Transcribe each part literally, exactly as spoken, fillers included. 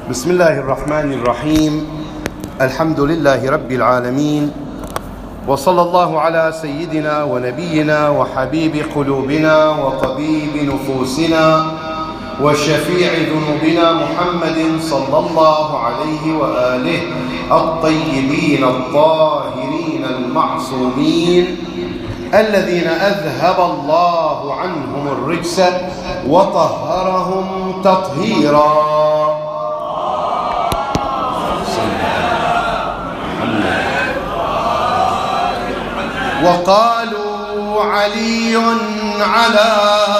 بسم الله الرحمن الرحيم. الحمد لله رب العالمين، وصلى الله على سيدنا ونبينا وحبيب قلوبنا وطبيب نفوسنا وشفيع ذنوبنا محمد صلى الله عليه وآله الطيبين الطاهرين المعصومين الذين أذهب الله عنهم الرجس وطهرهم تطهيرا. وقالوا علي على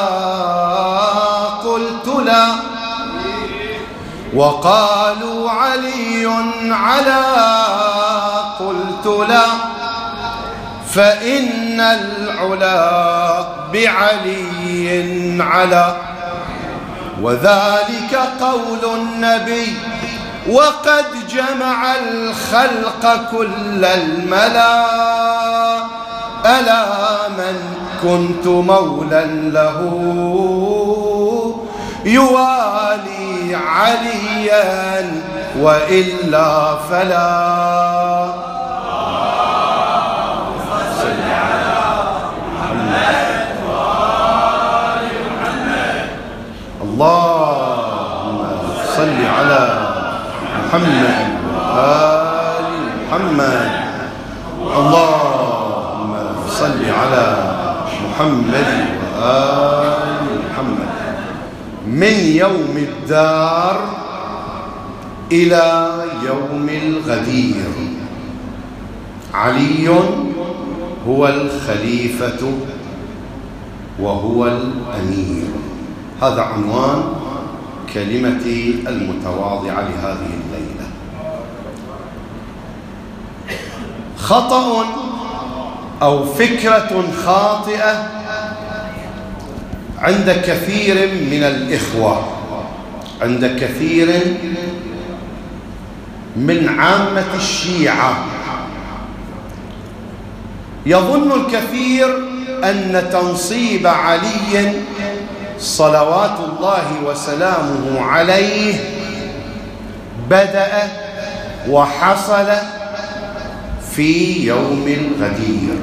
قلت لا، وقالوا علي على قلت لا، فإن العلا بعلي علا، وذلك قول النبي وقد جمع الخلق كل الملا. ألا من كنت مولا له يوالي عليا وإلا فلا. اللهم صل على محمد وآل محمد. اللهم صل على محمد وآل محمد. من يوم الدار إلى يوم الغدير علي هو الخليفة وهو الأمير. هذا عنوان كلمتي المتواضعة لهذه الليلة. خطأ أو فكرة خاطئة عند كثير من الإخوة، عند كثير من عامة الشيعة. يظن الكثير أن تنصيب علي صلوات الله وسلامه عليه بدأ وحصل في يوم الغدير.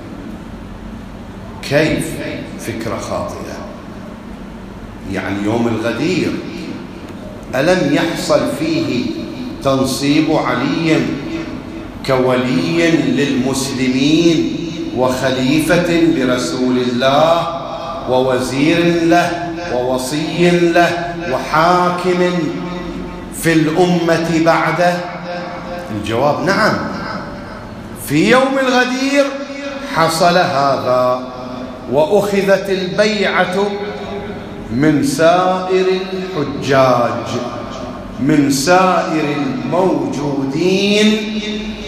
كيف؟ فكرة خاطئة. يعني يوم الغدير ألم يحصل فيه تنصيب علي كولي للمسلمين وخليفة لرسول الله ووزير له ووصي له وحاكم في الأمة بعده؟ الجواب نعم، في يوم الغدير حصل هذا، وأخذت البيعة من سائر الحجاج، من سائر الموجودين،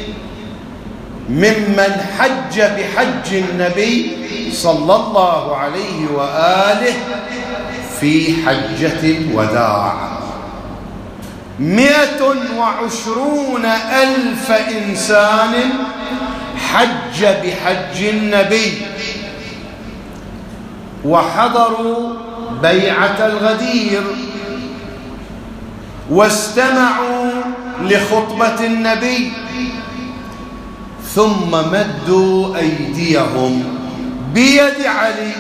ممن حج بحج النبي صلى الله عليه وآله في حجة الوداع. مئة وعشرون ألف إنسان حج بحج النبي وحضروا بيعة الغدير واستمعوا لخطبة النبي، ثم مدوا أيديهم بيد علي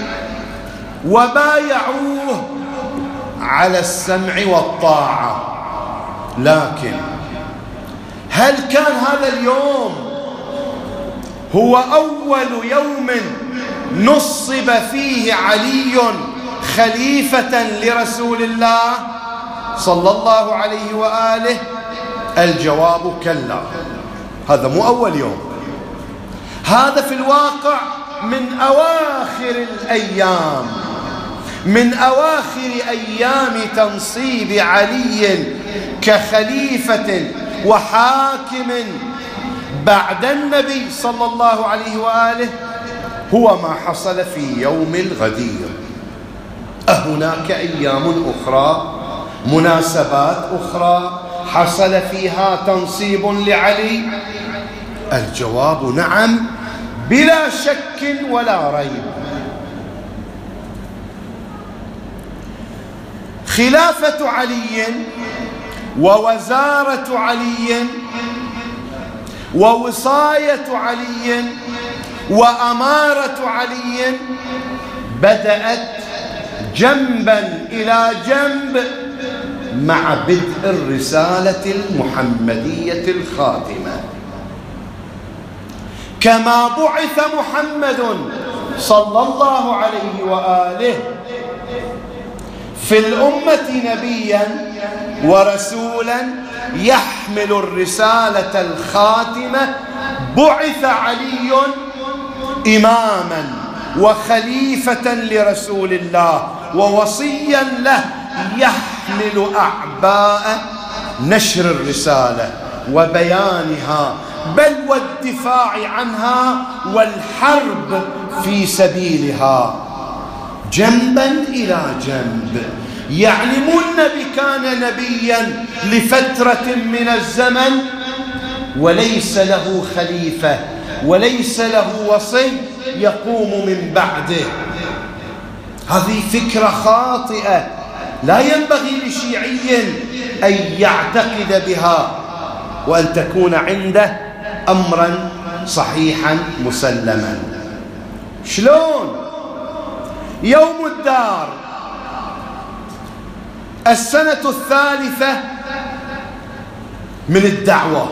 وبايعوه على السمع والطاعة. لكن هل كان هذا اليوم هو أول يوم نصب فيه علي خليفة لرسول الله صلى الله عليه وآله؟ الجواب كلا، هذا مو أول يوم، هذا في الواقع من أواخر الأيام، من أواخر أيام تنصيب علي كخليفة وحاكم بعد النبي صلى الله عليه وآله، هو ما حصل في يوم الغدير. أهناك أيام أخرى، مناسبات أخرى حصل فيها تنصيب لعلي؟ الجواب نعم، بلا شك ولا ريب. خلافة علي ووزارة علي ووصاية علي وأمارة علي بدأت جنبا إلى جنب مع بدء الرسالة المحمدية الخاتمة. كما بعث محمد صلى الله عليه وآله في الأمة نبيا ورسولا يحمل الرسالة الخاتمة، بعث علي إماما وخليفة لرسول الله ووصيا له، يحمل أعباء نشر الرسالة وبيانها بل والدفاع عنها والحرب في سبيلها جنبا إلى جنب. يعني مو النبي كان نبيا لفترة من الزمن وليس له خليفة وليس له وصي يقوم من بعده. هذه فكرة خاطئة لا ينبغي لشيعي أن يعتقد بها وأن تكون عنده أمرا صحيحا مسلما. شلون؟ يوم الدار السنة الثالثة من الدعوة،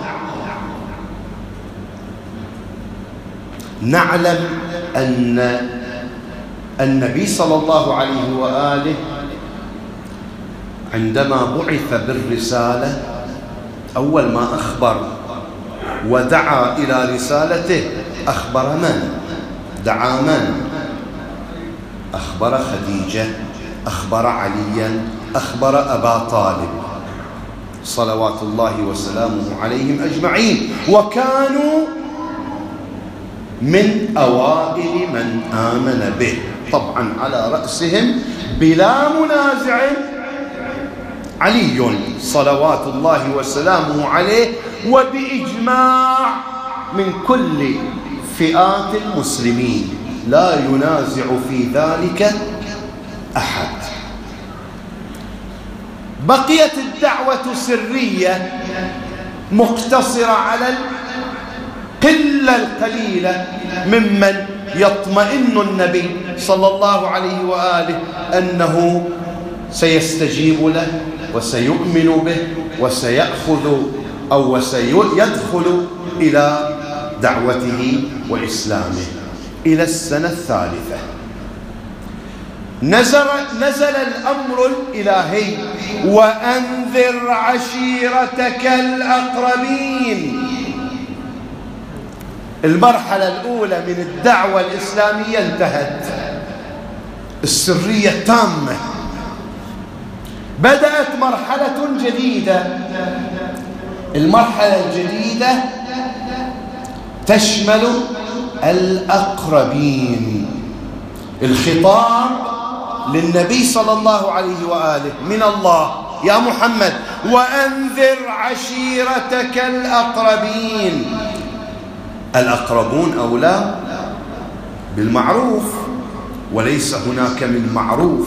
نعلم أن النبي صلى الله عليه وآله عندما بعث بالرسالة أول ما أخبر ودعا إلى رسالته أخبر من؟ دعا من؟ أخبر خديجة، أخبر عليا، أخبر أبا طالب صلوات الله وسلامه عليهم أجمعين، وكانوا من أوائل من آمن به، طبعا على رأسهم بلا منازع علي صلوات الله وسلامه عليه، وبإجماع من كل فئات المسلمين لا ينازع في ذلك أحد. بقيت الدعوة سرية مقتصرة على القلة القليلة ممن يطمئن النبي صلى الله عليه وآله أنه سيستجيب له وسيؤمن به وسيأخذ أو وسيدخل إلى دعوته وإسلامه. إلى السنة الثالثة نزل, نزل الأمر الإلهي: وأنذر عشيرتك الأقربين. المرحلة الأولى من الدعوة الإسلامية انتهت، السرية التامة. بدأت مرحلة جديدة. المرحلة الجديدة تشمل الأقربين. الخطاب للنبي صلى الله عليه وآله من الله: يا محمد وأنذر عشيرتك الأقربين. الأقربون أولى بالمعروف، وليس هناك من معروف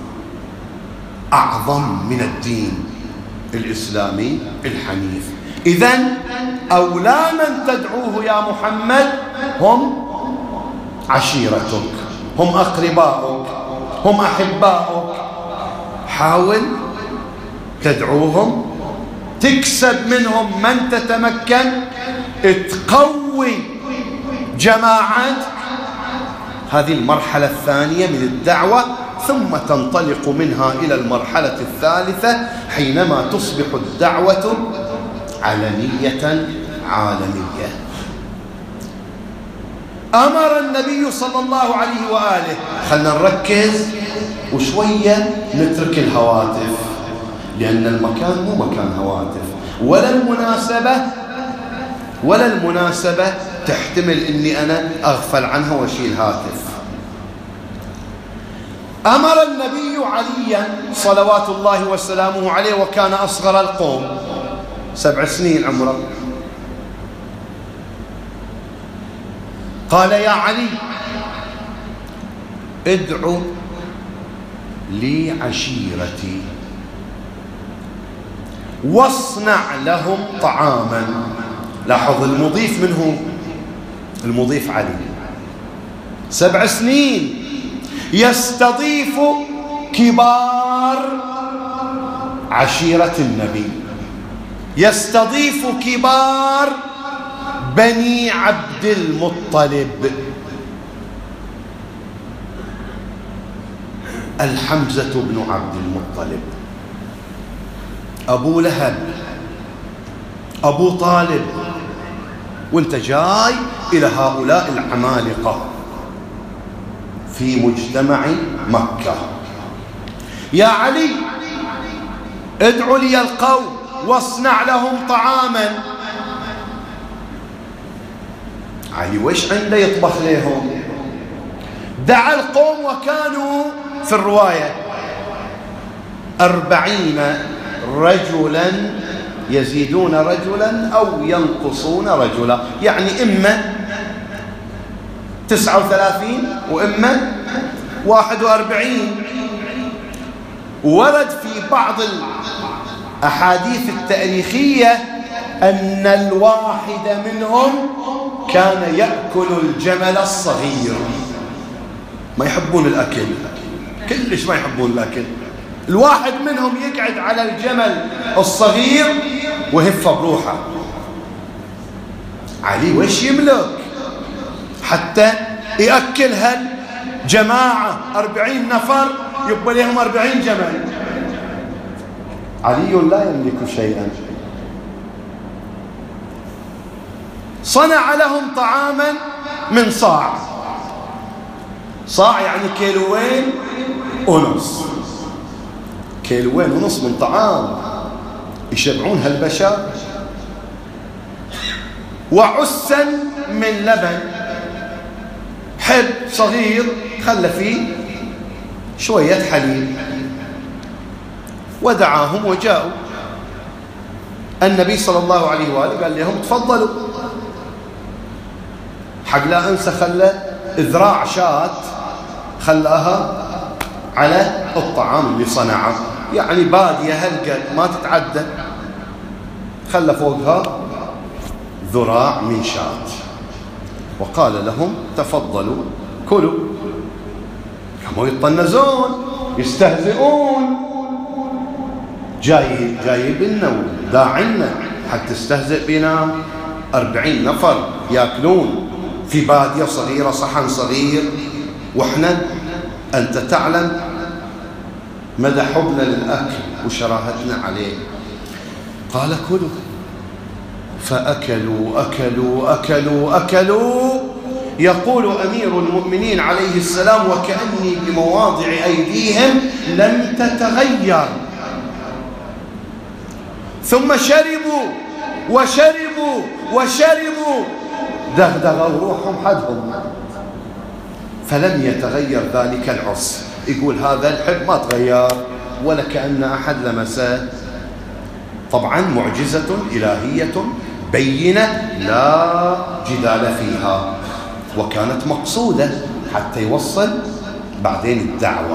أعظم من الدين الإسلامي الحنيف. إذن أولى من تدعوه يا محمد هم عشيرتك، هم أقرباؤك، هم أحباؤك. حاول تدعوهم، تكسب منهم من تتمكن، تقوي جماعات. هذه المرحلة الثانية من الدعوة، ثم تنطلق منها إلى المرحلة الثالثة حينما تصبح الدعوة علنية عالمية. أمر النبي صلى الله عليه وآله، خلنا نركز وشوية نترك الهواتف، لأن المكان مو مكان هواتف، ولا المناسبة ولا المناسبة تحتمل أني أنا أغفل عنها وأشيل هاتف. أمر النبي عليا صلوات الله وسلامه عليه، وكان أصغر القوم، سبع سنين عمره. قال: يا علي ادعو لي عشيرتي. واصنع لهم طعاما. لاحظ المضيف منه، المضيف علي، سبع سنين يستضيف كبار عشيرة النبي، يستضيف كبار بني عبد المطلب. الحمزة بن عبد المطلب، أبو لهب، أبو طالب، وانت جاي إلى هؤلاء العمالقة في مجتمع مكة. يا علي ادعوا لي القوم واصنع لهم طعاما. علي وش عنده يطبخ لهم؟ دعا القوم وكانوا في الرواية أربعين رجلا، يزيدون رجلا أو ينقصون رجلا، يعني إما تسعة وثلاثين وإما واحد وأربعين. ورد في بعض الأحاديث التاريخية أن الواحد منهم كان يأكل الجمل الصغير. ما يحبون الأكل، كلش ما يحبون الأكل. الواحد منهم يقعد على الجمل الصغير وهفه بروحه. علي وش يملك حتى يأكل هالجماعة أربعين نفر، يبقى لهم أربعين جمل. علي لا يملك شيئا. صنع لهم طعاما من صاع، صاع يعني كيلوين ونص، كيلوين ونص من طعام يشبعون هالبشر. وعسا من لبن، حب صغير خلى فيه شوية حليب. ودعاهم وجاءوا. النبي صلى الله عليه وآله قال لهم تفضلوا. حق لا أنسى خلى ذراع شاة خلاها على الطعام اللي صنعه، يعني بادية هالقد ما تتعدى، خلى فوقها ذراع من شاة. وقال لهم تفضلوا كلوا. كانوا يطنزون يستهزئون. جاي جايب لنا وداعنا حتى تستهزئ بنا. أربعين نفر ياكلون في بادية صغيرة، صحن صغير، وإحنا أنت تعلم مدى حبنا للأكل وشراهتنا عليه. قال كلوا. فأكلوا أكلوا أكلوا أكلوا. يقول أمير المؤمنين عليه السلام وكأني بمواضع أيديهم لم تتغير. ثم شربوا وشربوا وشربوا، دغدغوا روحهم حدهم، فلم يتغير ذلك العرس. يقول هذا الحب ما تغير ولا كأن أحد لمسه. طبعا معجزة إلهية بينة لا جدال فيها، وكانت مقصودة حتى يوصل بعدين الدعوة.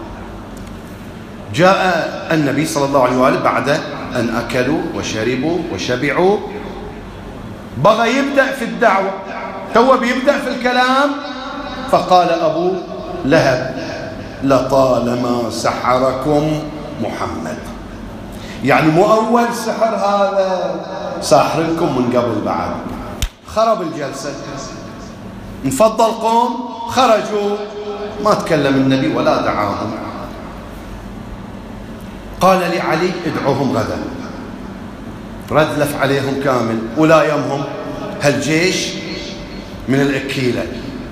جاء النبي صلى الله عليه وآله بعد أن أكلوا وشربوا وشبعوا، بغى يبدأ في الدعوة، هو بيبدأ في الكلام. فقال أبو لهب لطالما سحركم محمد. يعني مو أول سحر هذا، ساحركم من قبل بعد. خرب الجلسة، انفض القوم، خرجوا، ما تكلم النبي ولا دعاهم. قال لعلي ادعوهم غدا. ردلف عليهم كامل ولا يمهم هالجيش من الأكيلة،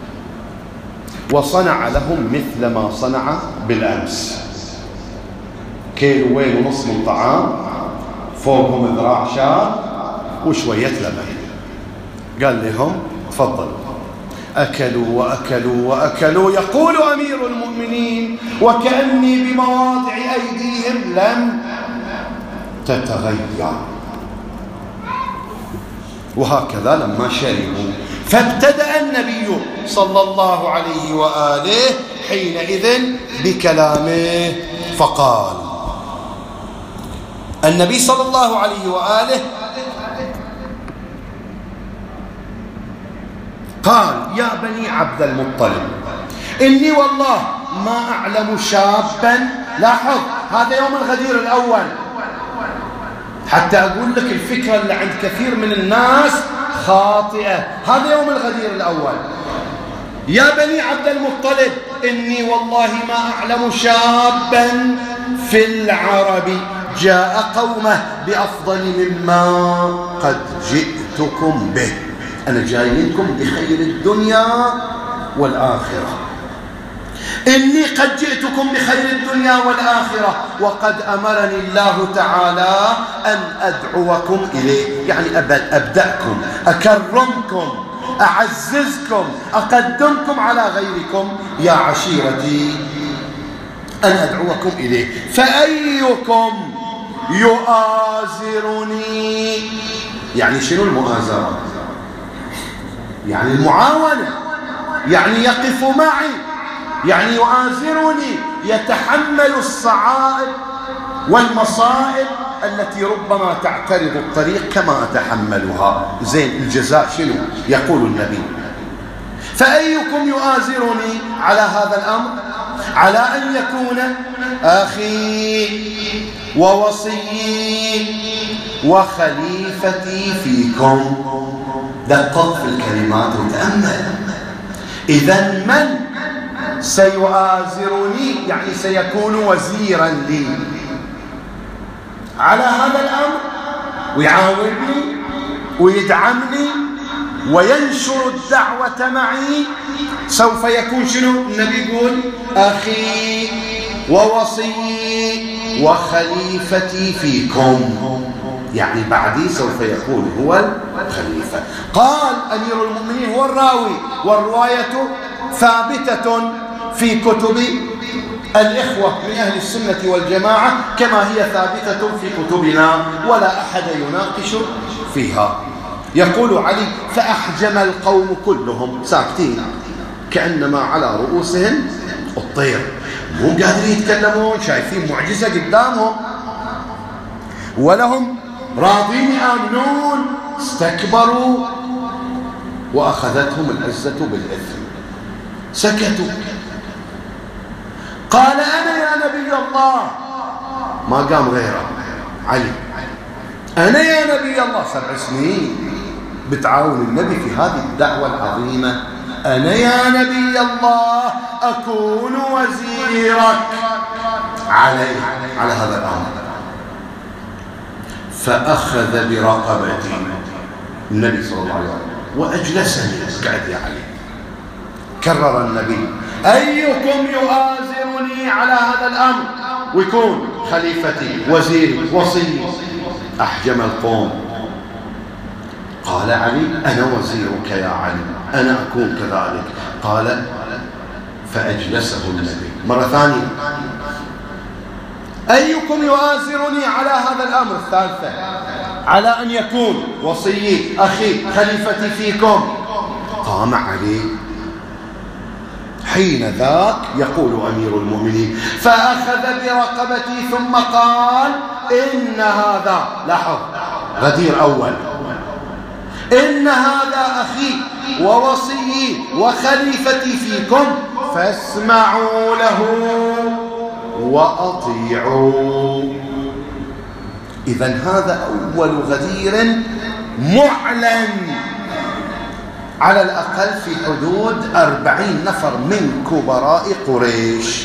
وصنع لهم مثل ما صنع بالأمس. كيلوين ونص من طعام، فوقهم ذراع شاة وشوية لبن. قال لهم تفضلوا. أكلوا وأكلوا وأكلوا. يقول أمير المؤمنين وكأني بمواضع أيديهم لم تتغير. وهكذا لما شربوا فابتدأ النبي صلى الله عليه وآله حينئذ بكلامه فقال النبي صلى الله عليه وآله قال يا بني عبد المطلب إني والله ما أعلم شابا، لاحظ هذا يوم الغدير الأول، حتى أقول لك الفكرة اللي عند كثير من الناس خاطئة. هذا يوم الغدير الأول، يا بني عبد المطلب إني والله ما أعلم شابا في العرب جاء قومه بأفضل مما قد جئتكم به. أنا جاي لكم بخير الدنيا والآخرة. إني قد جئتكم بخير الدنيا والآخرة وقد أمرني الله تعالى أن أدعوكم إليه، يعني أبدأكم، أكرمكم، أعززكم، أقدمكم على غيركم يا عشيرتي، أن أدعوكم إليه. فأيكم يؤازرني، يعني شنو المؤازرة؟ يعني المعاونة، يعني يقف معي، يعني يؤازرني، يتحمل الصعائب والمصائب التي ربما تعترض الطريق كما أتحملها. زين، الجزاء شنو؟ يقول النبي فأيكم يؤازرني على هذا الأمر، على أن يكون أخي ووصيي وخليفتي فيكم. دقق في الكلمات وتأمل. إذن من سيؤازرني، يعني سيكون وزيرا لي على هذا الأمر ويعاونني ويدعمني وينشر الدعوة معي، سوف يكون شنو؟ النبي يقول أخي ووصيي وخليفتي فيكم، يعني بعدي سوف يكون هو الخليفة. قال أمير المؤمنين هو الراوي، والرواية ثابتة في كتب الإخوة من أهل السنة والجماعة كما هي ثابتة في كتبنا، ولا أحد يناقش فيها. يقول علي فأحجم القوم كلهم ساكتين كأنما على رؤوسهم الطير، مو قادرين يتكلمون، شايفين معجزة قدامهم، ولهم راضين آمنون، استكبروا وأخذتهم العزة بالإثم، سكتوا. قال أنا يا نبي الله، ما قام غيره علي، أنا يا نبي الله، سبع سنين بتعاون النبي في هذه الدعوة العظيمة، أنا يا نبي الله أكون وزيرك علي على هذا الأمر. فأخذ برقبتي النبي صلى الله عليه وسلم وأجلسني، قعد يا علي. كرر النبي أيكم يؤازرني على هذا الأمر ويكون خليفتي وزيري وصي؟ أحجم القوم. قال علي أنا وزيرك يا علي، أنا أكون كذلك. قال فأجلسه النبي مرة ثانية أيكم يؤازرني على هذا الأمر؟ الثالثة على أن يكون وصيي أخي خليفتي فيكم. قام علي حين ذاك يقول أمير المؤمنين فأخذ برقبتي ثم قال إن هذا، لاحظ غدير أول، إن هذا أخي ووصيي وخليفتي فيكم فاسمعوا له وأطيعوا. إذن هذا أول غدير معلن، على الأقل في حدود أربعين نفر من كبراء قريش.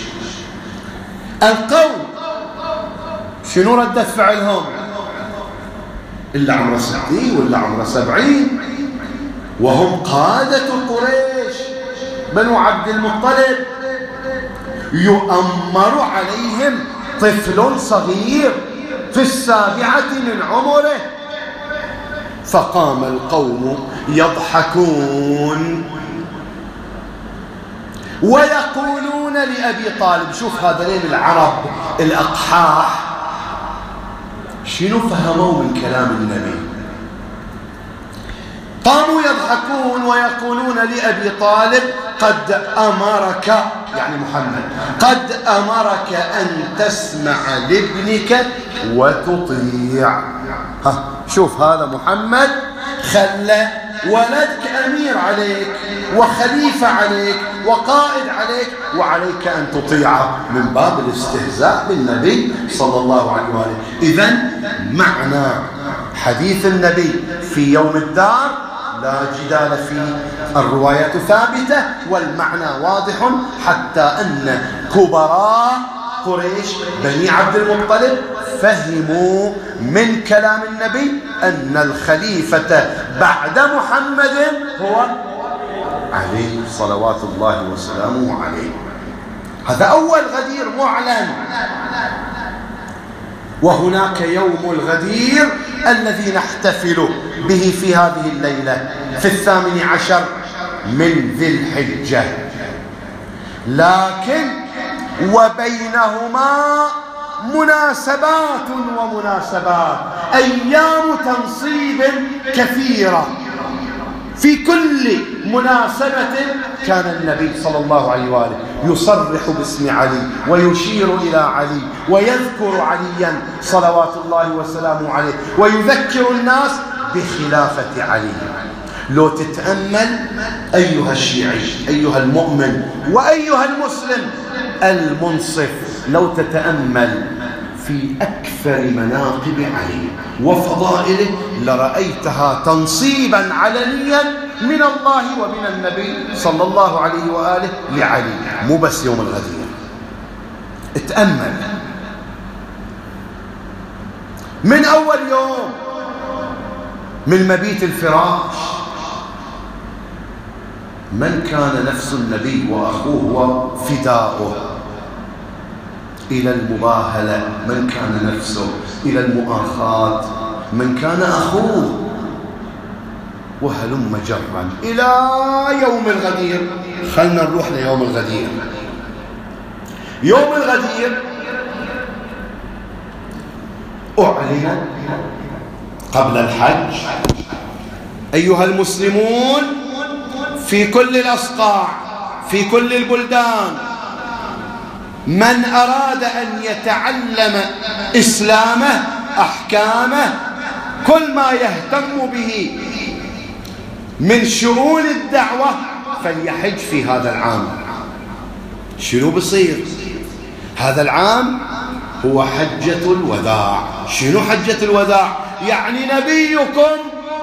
القوم شنو ردة فعلهم؟ إلا عمره ستين ولا عمره سبعين، وهم قادة قريش بنو عبد المطلب، يؤمر عليهم طفل صغير في السابعة من عمره. فقام القوم يضحكون ويقولون لأبي طالب، شوف هذين العرب الأقحاح شنو فهموا من كلام النبي؟ قاموا يضحكون ويقولون لأبي طالب قد أمرك، يعني محمد، قد أمرك أن تسمع لابنك وتطيع. ها شوف، هذا محمد خلى ولدك أمير عليك وخليفة عليك وقائد عليك، وعليك أن تطيعه، من باب الاستهزاء بالنبي صلى الله عليه وآله. إذن معنى حديث النبي في يوم الدار لا جدال فيه، الرواية ثابتة والمعنى واضح، حتى أن كبراء قريش بني عبد المطلب فهموا من كلام النبي أن الخليفة بعد محمد هو علي صلوات الله وسلامه عليه. هذا أول غدير معلن. وهناك يوم الغدير الذي نحتفل به في هذه الليلة في الثامن عشر من ذي الحجة، لكن وبينهما مناسبات ومناسبات، أيام تنصيب كثيرة. في كل مناسبة كان النبي صلى الله عليه وآله يصرح باسم علي ويشير إلى علي ويذكر عليا صلوات الله وسلامه عليه ويذكر الناس بخلافة علي. لو تتأمل أيها الشيعي، أيها المؤمن، وأيها المسلم المنصف، لو تتأمل في أكثر مناقب علي وفضائله لرأيتها تنصيبا علنيا من الله ومن النبي صلى الله عليه وآله لعلي، مو بس يوم الغدير. اتأمل من أول يوم، من مبيت الفراش، من كان نفس النبي وأخوه وفداؤه، إلى المباهلة من كان نفسه، إلى المؤاخاة من كان أخوه، وهلم جرا إلى يوم الغدير. خلنا نروح ليوم الغدير. يوم الغدير أعلن قبل الحج أيها المسلمون في كل الأصقاع، في كل البلدان، من أراد أن يتعلم إسلامه، أحكامه، كل ما يهتم به من شؤون الدعوة فليحج في هذا العام. شنو بصير؟ هذا العام هو حجة الوداع. شنو حجة الوداع؟ يعني نبيكم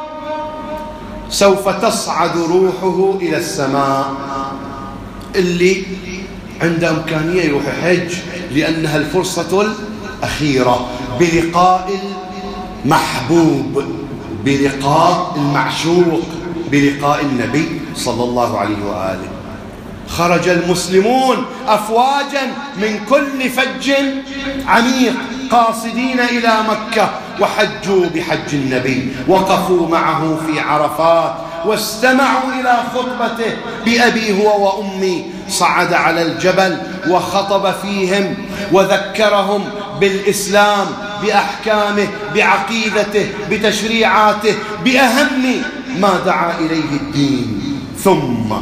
سوف تصعد روحه إلى السماء. اللي عنده إمكانية يروح يحج، لأنها الفرصة الأخيرة بلقاء المحبوب، بلقاء المعشوق، بلقاء النبي صلى الله عليه وآله. خرج المسلمون أفواجا من كل فج عميق قاصدين إلى مكة، وحجوا بحج النبي، وقفوا معه في عرفات واستمعوا إلى خطبته بأبي هو وأمي. صعد على الجبل وخطب فيهم وذكرهم بالإسلام، بأحكامه، بعقيدته، بتشريعاته، بأهم ما دعا إليه الدين. ثم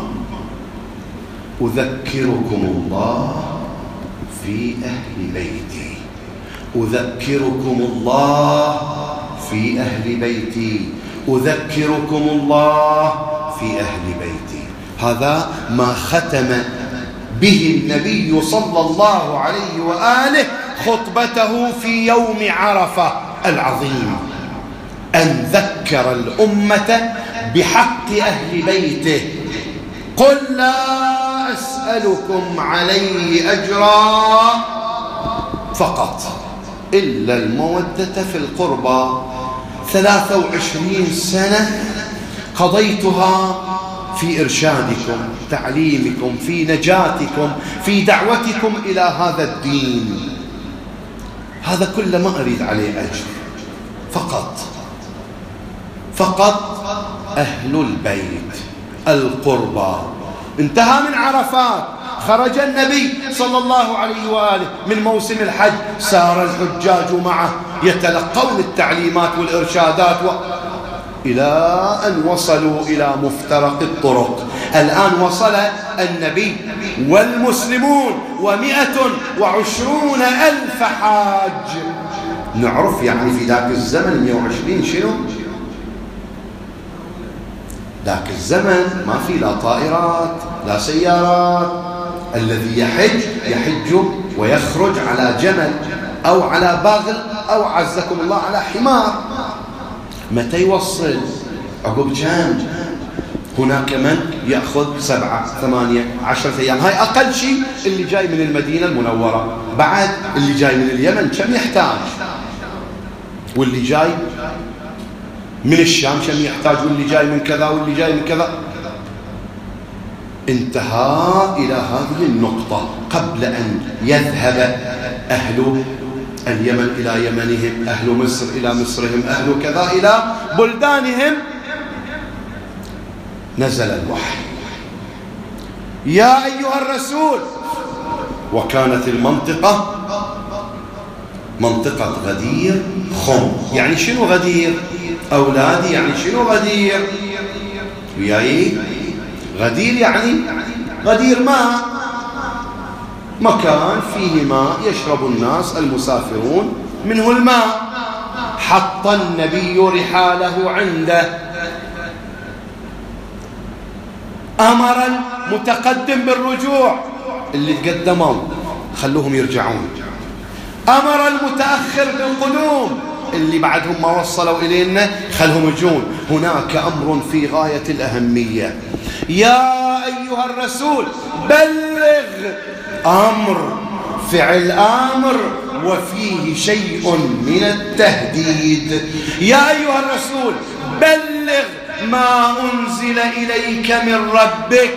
أذكركم الله في أهل بيتي، أذكركم الله في أهل بيتي، أذكركم الله في أهل بيتي. هذا ما ختم به النبي صلى الله عليه وآله خطبته في يوم عرفة العظيم، أن ذكر الأمة بحق أهل بيته. قل لا أسألكم عليه أجرا فقط إلا المودة في القربى. ثلاثة وعشرين سنة قضيتها في إرشادكم، تعليمكم، في نجاتكم، في دعوتكم إلى هذا الدين. هذا كله ما أريد عليه أجر، فقط فقط أهل البيت، القربى. انتهى من عرفات، خرج النبي صلى الله عليه وآله من موسم الحج، سار الحجاج معه يتلقون التعليمات والإرشادات و... إلى أن وصلوا إلى مفترق الطرق. الآن وصل النبي والمسلمون ومئة وعشرون ألف حاج. نعرف يعني في ذاك الزمن مئة وعشرين شنو؟ ذاك الزمن ما في لا طائرات لا سيارات. الذي يحج يحج ويخرج على جمل أو على باغل أو عزكم الله على حمار. متى يوصل؟ عقب كم؟ هناك من يأخذ سبعة ثمانية عشرة أيام. هاي أقل شيء اللي جاي من المدينة المنورة. بعد اللي جاي من اليمن كم يحتاج؟ واللي جاي من الشام كم يحتاج؟ واللي جاي من كذا واللي جاي من كذا. انتهى إلى هذه النقطة قبل أن يذهب أهل اليمن إلى يمنهم، أهل مصر إلى مصرهم، أهل كذا إلى بلدانهم. نزل الوحي: يا أيها الرسول. وكانت المنطقة منطقة غدير خم. يعني شنو غدير؟ أولادي يعني شنو غدير؟ وياي غدير يعني غدير ماء، مكان فيه ماء يشرب الناس المسافرون منه الماء. حط النبي رحاله عنده، أمر المتقدم بالرجوع، اللي تقدموا خلوهم يرجعون. أمر المتأخر بالقدوم، اللي بعدهم ما وصلوا إلينا خلهم يجون. هناك أمر في غاية الأهمية: يا أيها الرسول بلغ. أمر، فعل آمر وفيه شيء من التهديد. يا أيها الرسول بلغ ما أنزل إليك من ربك.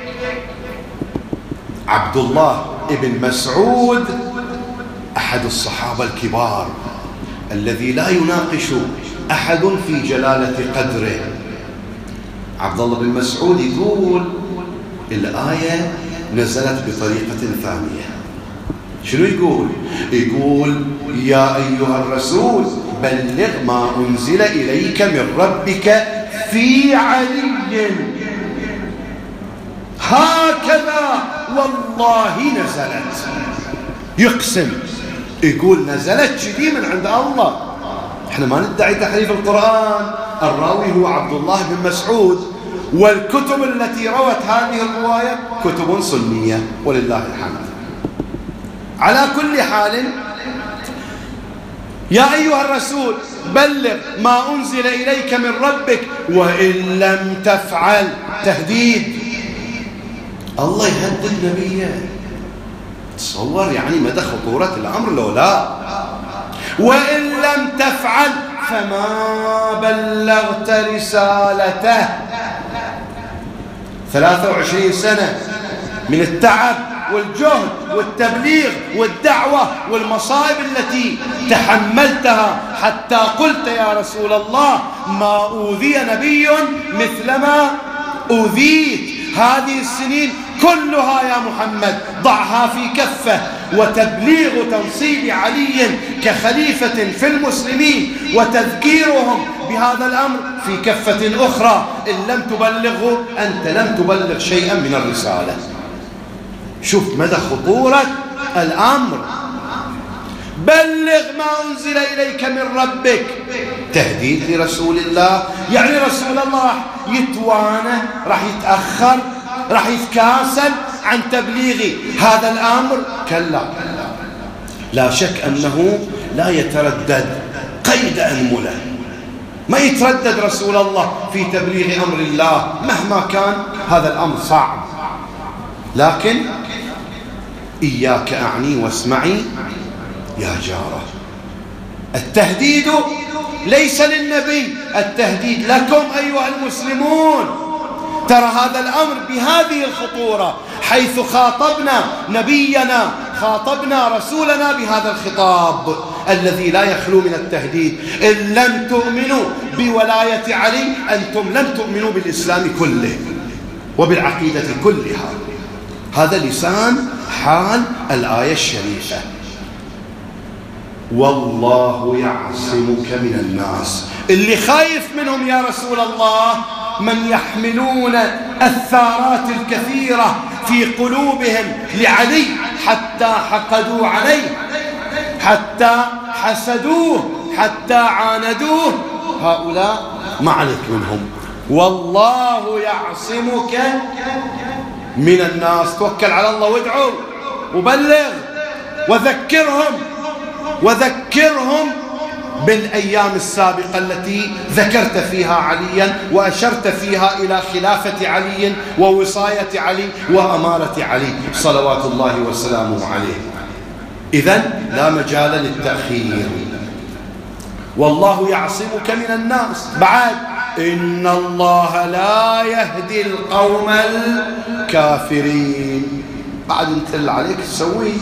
عبد الله ابن مسعود أحد الصحابة الكبار الذي لا يناقش أحد في جلالة قدره. عبد الله بن مسعود يقول الآية نزلت بطريقة ثانية. شنو يقول؟ يقول يا أيها الرسول بلغ ما أنزل إليك من ربك في علي. هكذا والله نزلت. يقسم يقول نزلت شديد من عند الله. احنا ما ندعي تحريف القرآن، الراوي هو عبد الله بن مسعود، والكتب التي روت هذه الرواية كتب سنية ولله الحمد. على كل حال، يا أيها الرسول بلغ ما أنزل إليك من ربك وإن لم تفعل. تهديد، الله يهدد نبيه. تصور يعني مدى خطورة الأمر لو لا. وإن لم تفعل فما بلغت رسالته. ثلاثة وعشرين سنة من التعب والجهد والتبليغ والدعوة والمصائب التي تحملتها حتى قلت يا رسول الله ما أوذي نبي مثلما أوذيت. هذه السنين كلها يا محمد ضعها في كفة، وتبليغ تنصيب علي كخليفة في المسلمين وتذكيرهم بهذا الأمر في كفة أخرى. إن لم تبلغه أنت لم تبلغ شيئا من الرسالة. شوف مدى خطورة الأمر. بلغ ما أنزل إليك من ربك. تهديد لرسول الله، يعني رسول الله راح يتوانى، راح يتأخر، راح يتكاسل عن تبليغ هذا الأمر؟ كلا، لا شك أنه لا يتردد قيد أنملة. ما يتردد رسول الله في تبليغ أمر الله مهما كان هذا الأمر صعب. لكن إياك أعني واسمعي يا جارة. التهديد ليس للنبي، التهديد لكم أيها المسلمون. ترى هذا الأمر بهذه الخطورة، حيث خاطبنا نبينا، خاطبنا رسولنا بهذا الخطاب الذي لا يخلو من التهديد. إن لم تؤمنوا بولاية علي أنتم لم تؤمنوا بالإسلام كله وبالعقيدة كلها. هذا لسان حال الآية الشريفة. والله يعصمك من الناس. اللي خايف منهم يا رسول الله من يحملون الثارات الكثيرة في قلوبهم لعلي حتى حقدوا عليه، حتى حسدوه، حتى عاندوه. هؤلاء ما عليك منهم، والله يعصمك من الناس. توكل على الله وادعو وبلغ وذكرهم وذكرهم بالأيام السابقة التي ذكرت فيها عليا وأشرت فيها إلى خلافة علي ووصاية علي وأمارة علي صلوات الله وسلامه عليه. إذن لا مجال للتأخير. والله يعصمك من الناس. بعد إن الله لا يهدي القوم الكافرين. بعد انت اللي عليك تسويه.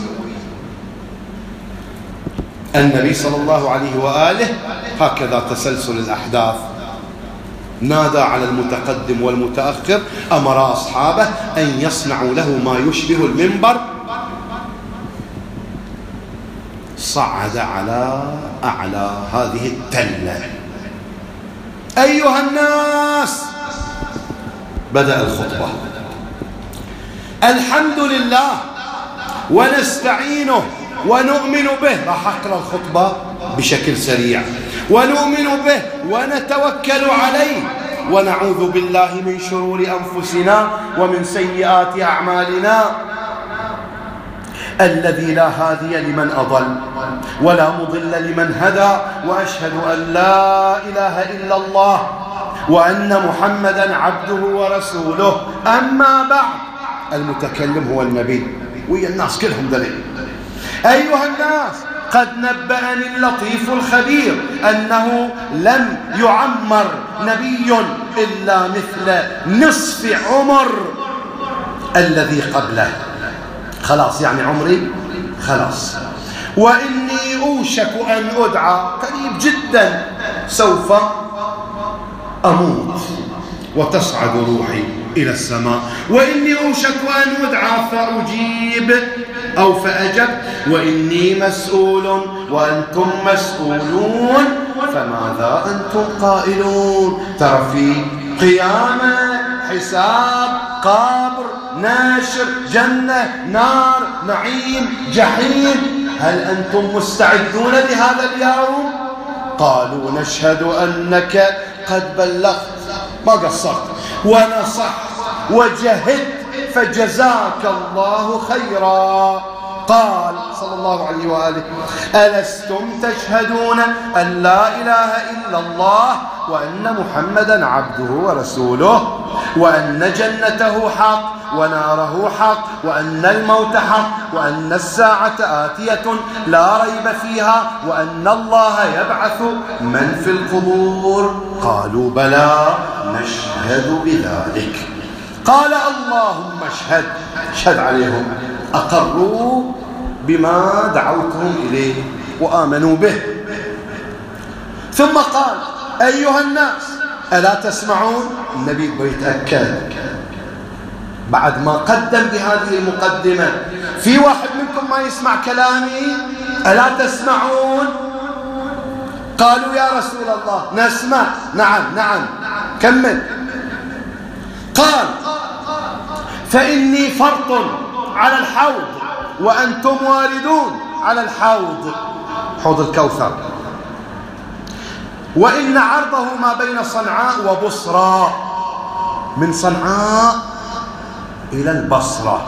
النبي صلى الله عليه وآله هكذا تسلسل الأحداث، نادى على المتقدم والمتأخر، أمر أصحابه أن يصنعوا له ما يشبه المنبر، صعد على أعلى هذه التلة. أيها الناس، بدأ الخطبة. الحمد لله ونستعينه ونؤمن به. راح أقرأ الخطبة بشكل سريع. ونؤمن به ونتوكل عليه ونعوذ بالله من شرور أنفسنا ومن سيئات أعمالنا، الذي لا هادي لمن أضل ولا مضل لمن هدى، وأشهد أن لا إله إلا الله وأن محمدا عبده ورسوله. أما بعد، المتكلم هو النبي ويا الناس كلهم دليل. أيها الناس، قد نبأني اللطيف الخبير أنه لم يعمر نبي إلا مثل نصف عمر الذي قبله. خلاص يعني عمري خلاص. وإني أوشك أن أدعى، قريب جدا سوف أموت وتصعد روحي إلى السماء. وإني أوشك أن أدعى فأجيب أو فأجب. وإني مسؤول وأنتم مسؤولون، فماذا أنتم قائلون؟ ترى في قيامة، حساب، قبر، ناشر، جنة، نار، نعيم، جحيم. هل أنتم مستعدون لهذا اليوم؟ قالوا نشهد أنك قد بلغت، ما قصرت ونصحت وجهدت، فجزاك الله خيرا. قال صلى الله عليه وآله: ألستم تشهدون أن لا إله إلا الله وأن محمدا عبده ورسوله، وأن جنته حق وناره حق، وأن الموت حق، وأن الساعة آتية لا ريب فيها، وأن الله يبعث من في القبور؟ قالوا بلى نشهد بذلك. قال اللهم اشهد. اشهد عليهم، أقروا بما دعوتهم إليه وآمنوا به. ثم قال: أيها الناس، ألا تسمعون؟ النبي بيتأكد بعد ما قدم بهذه المقدمة: في واحد منكم ما يسمع كلامي؟ ألا تسمعون؟ قالوا يا رسول الله نسمع. نعم نعم. كمل. قال: فإني فرط على الحوض وأنتم واردون على الحوض، حوض الكوثر، وإن عرضه ما بين صنعاء وبصرى، من صنعاء إلى البصرة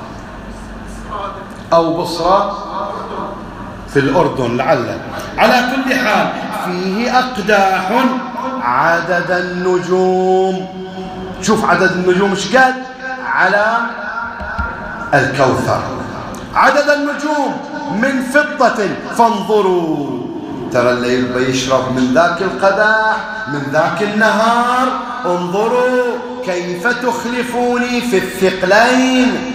أو بصرة في الأردن لعله. على كل حال فيه أقداح عدد النجوم. شوف عدد النجوم ايش قد على الكوثر. عدد النجوم من فضة، فانظروا. ترى الليل بيشرب من ذاك القدح من ذاك النهار. انظروا كيف تخلفوني في الثقلين.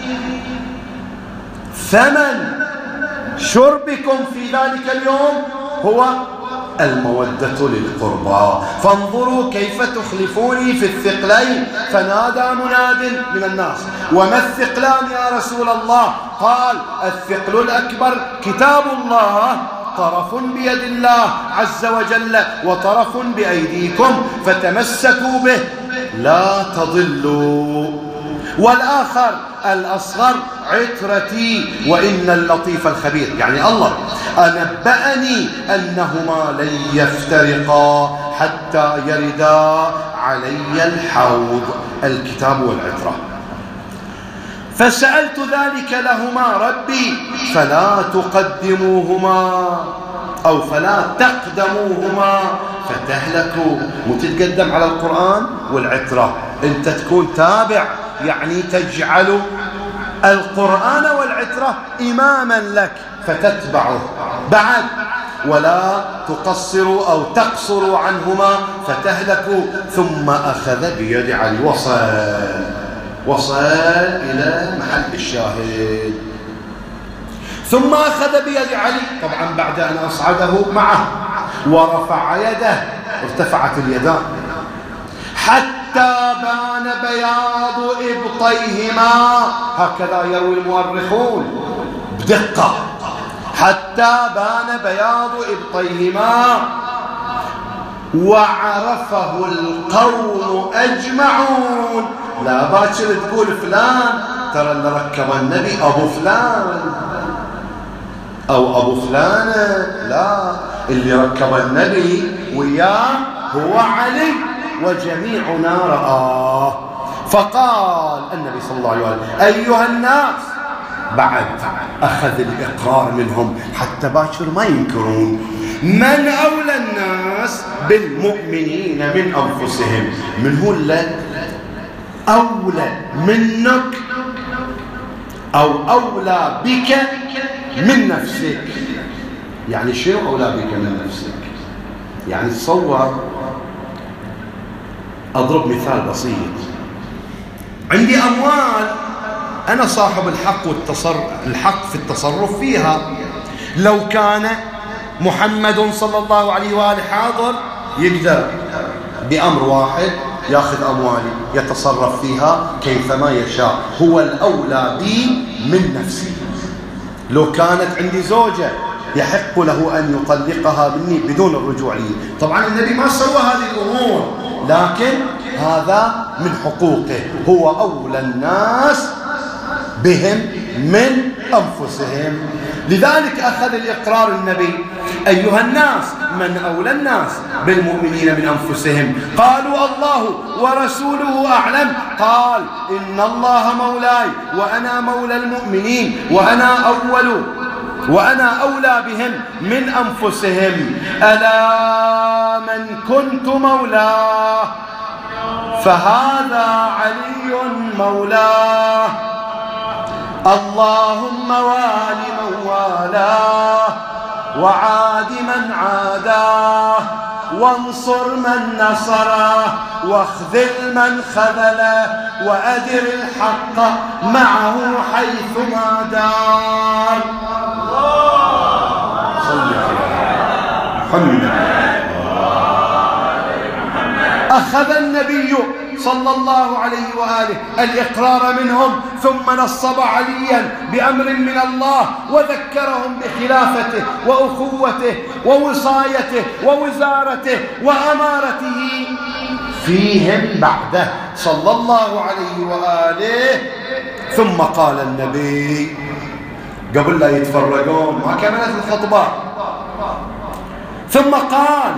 ثمن شربكم في ذلك اليوم هو المودة للقربى، فانظروا كيف تخلفوني في الثقلين. فنادى مناد من الناس: وما الثقلان يا رسول الله؟ قال: الثقل الأكبر كتاب الله. طرف بيد الله عز وجل وطرف بأيديكم فتمسكوا به لا تضلوا. والآخر الأصغر عترتي وإن اللطيف الخبير، يعني الله أنبأني أنهما لن يفترقا حتى يردا علي الحوض، الكتاب والعترة. فسألت ذلك لهما ربي فلا تقدموهما أو فلا تقدموهما فتهلكوا. متتقدم على القرآن والعترة، أنت تكون تابع، يعني تجعل القرآن والعترة إماما لك فتتبعه بعد، ولا تقصروا أو تقصروا عنهما فتهلكوا. ثم أخذ بيد علي، وصل وصل إلى محل الشاهد. ثم أخذ بيد علي، طبعا بعد أن أصعده معه ورفع يده، ارتفعت اليدان حتى بان بياض إبطيهما، هكذا يروي المؤرخون بدقة، حتى بان بياض إبطيهما وعرفه القوم أجمعون. لا باكر تقول فلان ترى اللي ركب النبي أبو فلان أو أبو فلانة، لا، اللي ركب النبي وياه هو علي وجميعنا رآه. فقال النبي صلى الله عليه وسلم أيها الناس، بعد أخذ الإقرار منهم حتى باكر ما ينكرون، من أولى الناس بالمؤمنين من أنفسهم؟ من هو اللي أولى منك أو أولى بك من نفسك؟ يعني شنو أولى بك من نفسك؟ يعني تصور، أضرب مثال بسيط، عندي أموال أنا صاحب الحق والتصرف الحق في التصرف فيها، لو كان محمد صلى الله عليه وآله حاضر يقدر بأمر واحد يأخذ أموالي يتصرف فيها كيفما يشاء، هو الأولى بي من نفسي. لو كانت عندي زوجة يحق له أن يطلقها مني بدون الرجوع لي. طبعا النبي ما سوى هذه الأمور، لكن هذا من حقوقه، هو أولى الناس بهم من أنفسهم. لذلك أخذ الإقرار النبي أيها الناس، من أولى الناس بالمؤمنين من أنفسهم؟ قالوا الله ورسوله أعلم. قال إن الله مولاي وأنا مولى المؤمنين وأنا أول وأنا أولى بهم من أنفسهم. ألا من كنت مولاه فهذا علي مولاه، اللهم وال من والاه وعاد من عاداه وانصر من نصره واخذل من خذله وأدر الحق معه حيثما دار. صل على محمد. أخذ النبي صلى الله عليه وآله الإقرار منهم، ثم نصب عليا بأمر من الله وذكرهم بخلافته وأخوته ووصايته ووزارته وأمارته فيهم بعده صلى الله عليه وآله. ثم قال النبي قبل لا يتفرقون، ما كملت الخطبة، ثم قال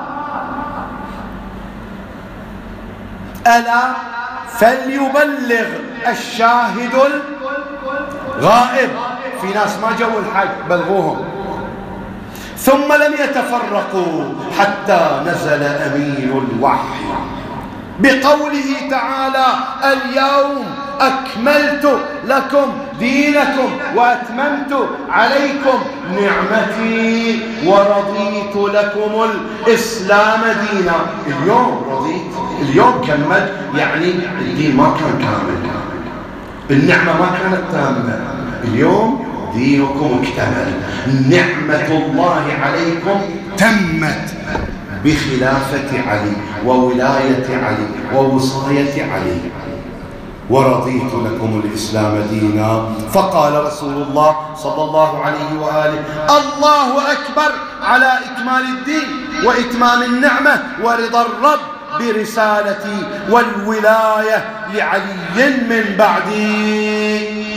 ألا فليبلغ الشاهد الغائب. في ناس ما جو الحج بلغوهم. ثم لم يتفرقوا حتى نزل أمين الوحي بقوله تعالى اليوم أكملت لكم دينكم وأتممت عليكم نعمتي ورضيت لكم الإسلام دينا. اليوم رضيت، اليوم كملت، يعني الدين ما كان كامل، النعمة ما كانت تامة، اليوم دينكم اكتمل، نعمة الله عليكم تمت بخلافة علي وولاية علي ووصاية علي. ورضيت لكم الإسلام دينا. فقال رسول الله صلى الله عليه وآله: الله أكبر على إكمال الدين وإتمام النعمة ورضا الرب برسالتي والولاية لعلي من بعدي.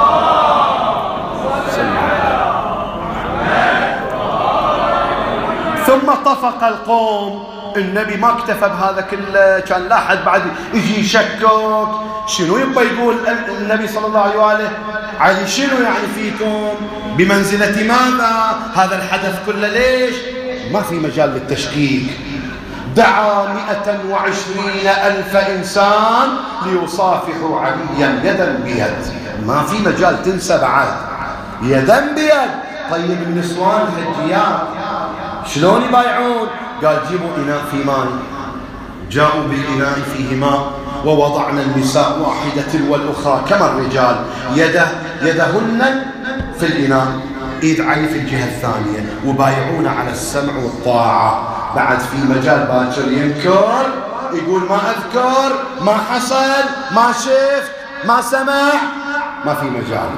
ثم طفق القوم. النبي ما اكتفى بهذا كله، كان لا أحد بعد يجي يشكك شنو يبقى يقول النبي صلى الله عليه وآله. علي شنو يعني فيكم؟ بمنزلة ماذا؟ هذا الحدث كله ليش؟ ما في مجال للتشكيك. دعا مئة وعشرين ألف إنسان ليصافحوا عليا يدا بيد. ما في مجال تنسى بعد، يدا بيد. طيب النسوان الحجيات شلون يبايعون؟ قال: جيبوا إناء في ماء. جاءوا بالإناء فيه ماء، ووضعنا النساء واحدة تلو الأخرى كما الرجال، يده يدهن في الإناء، إيد علي في الجهة الثانية، وبايعون على السمع والطاعة. بعد في مجال باكر ينكر، يقول ما أذكر، ما حصل، ما شفت، ما سمع، ما في مجال.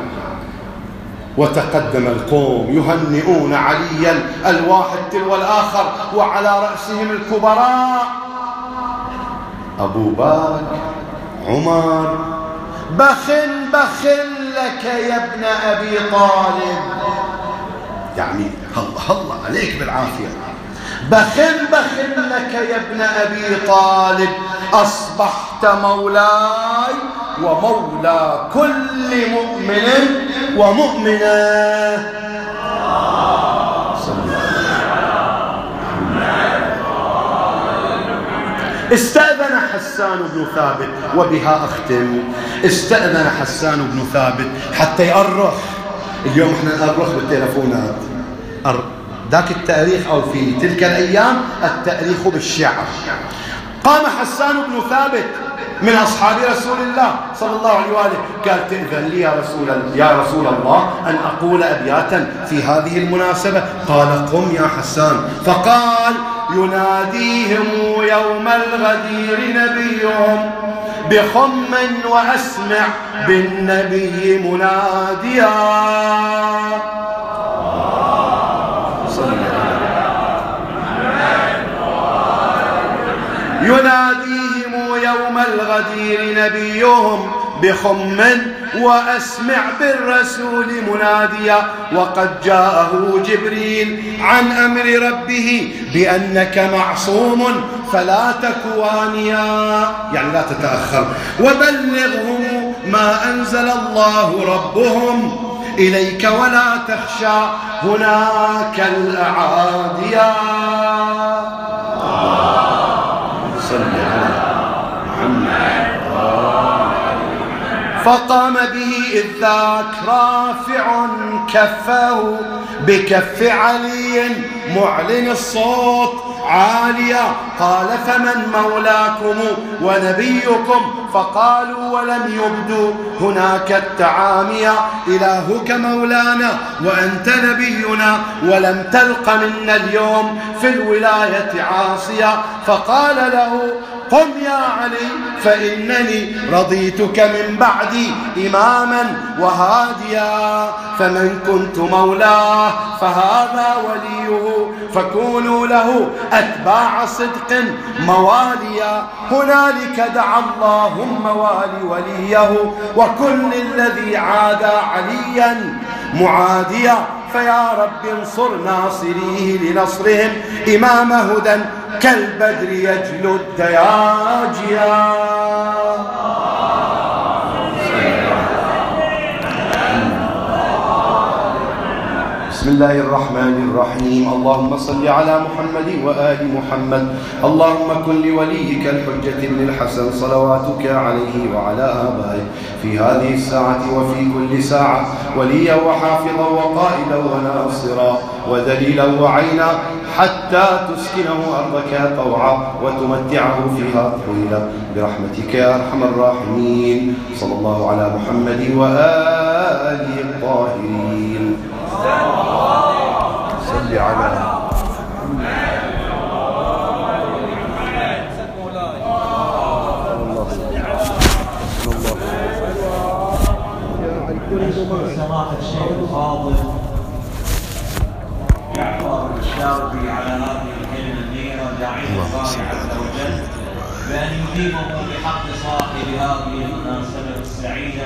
وتقدم القوم يهنئون عليا الواحد تلو الآخر، وعلى رأسهم الكبراء: أبو بكر، عمر. بخن بخن لك يا ابن أبي طالب، يعني الله الله عليك بالعافية. بخن بخن لك يا ابن أبي طالب، أصبحت مولاي ومولى كل مؤمن ومؤمنة. استأذن حسان بن ثابت، وبها أختم. استأذن حسان بن ثابت حتى يأرخ. اليوم احنا نأرخ بالتلفونات. ذاك التاريخ أو في تلك الأيام التاريخ بالشعر. قام حسان بن ثابت من أصحاب رسول الله صلى الله عليه وآله، قال: تأذن لي يا رسول, يا رسول الله أن أقول أبياتا في هذه المناسبة. قال: قم يا حسان. فقال: يناديهم يوم الغدير نبيهم بخم وأسمع بالنبي مناديا. يناديهم يوم الغدير نبيهم بخم وأسمع بالرسول مناديا. وقد جاءه جبريل عن أمر ربه بأنك معصوم فلا تكوانيا، يعني لا تتأخر. وبلغهم ما أنزل الله ربهم إليك ولا تخشى هناك الأعاديا. فقام به إذ ذاك رافع كفه بكف علي معلن الصوت عاليا. قال: فمن مولاكم ونبيكم؟ فقالوا ولم يبدوا هناك التعامية: إلهك مولانا وأنت نبينا، ولم تلق منا اليوم في الولاية عاصيا. فقال له: قم يا علي فإنني رضيتك من بعدي إماما وهاديا، فمن كنت مولاه فهذا وليه، فكونوا له أتباع صدق مواليا. هنالك دعا اللهم والي وليه وكل الذي عادى عليا معاديا. فيا رب انصر ناصريه لنصرهم إمام هدى كالبدر يجلو الدياجيا. بسم الله الرحمن الرحيم. اللهم صل على محمد وآل محمد. اللهم كن لوليك الحجة بن الحسن صلواتك عليه وعلى آبائه في هذه الساعة وفي كل ساعة وليا وحافظا وقائدا وناصرا ودليلا وعينا، حتى تسكنه أرضك طوعا وتمتعه فيها طويلا برحمتك يا أرحم الراحمين. صلى الله على محمد وآله الطاهرين. صل على الله. سماحة الشيخ الفاضل جعفر الشاربي على هذه الكلمة النيرة، داعيا الله عز وجل بأن يديمه بحق صاحب هذه المناسبة السعيدة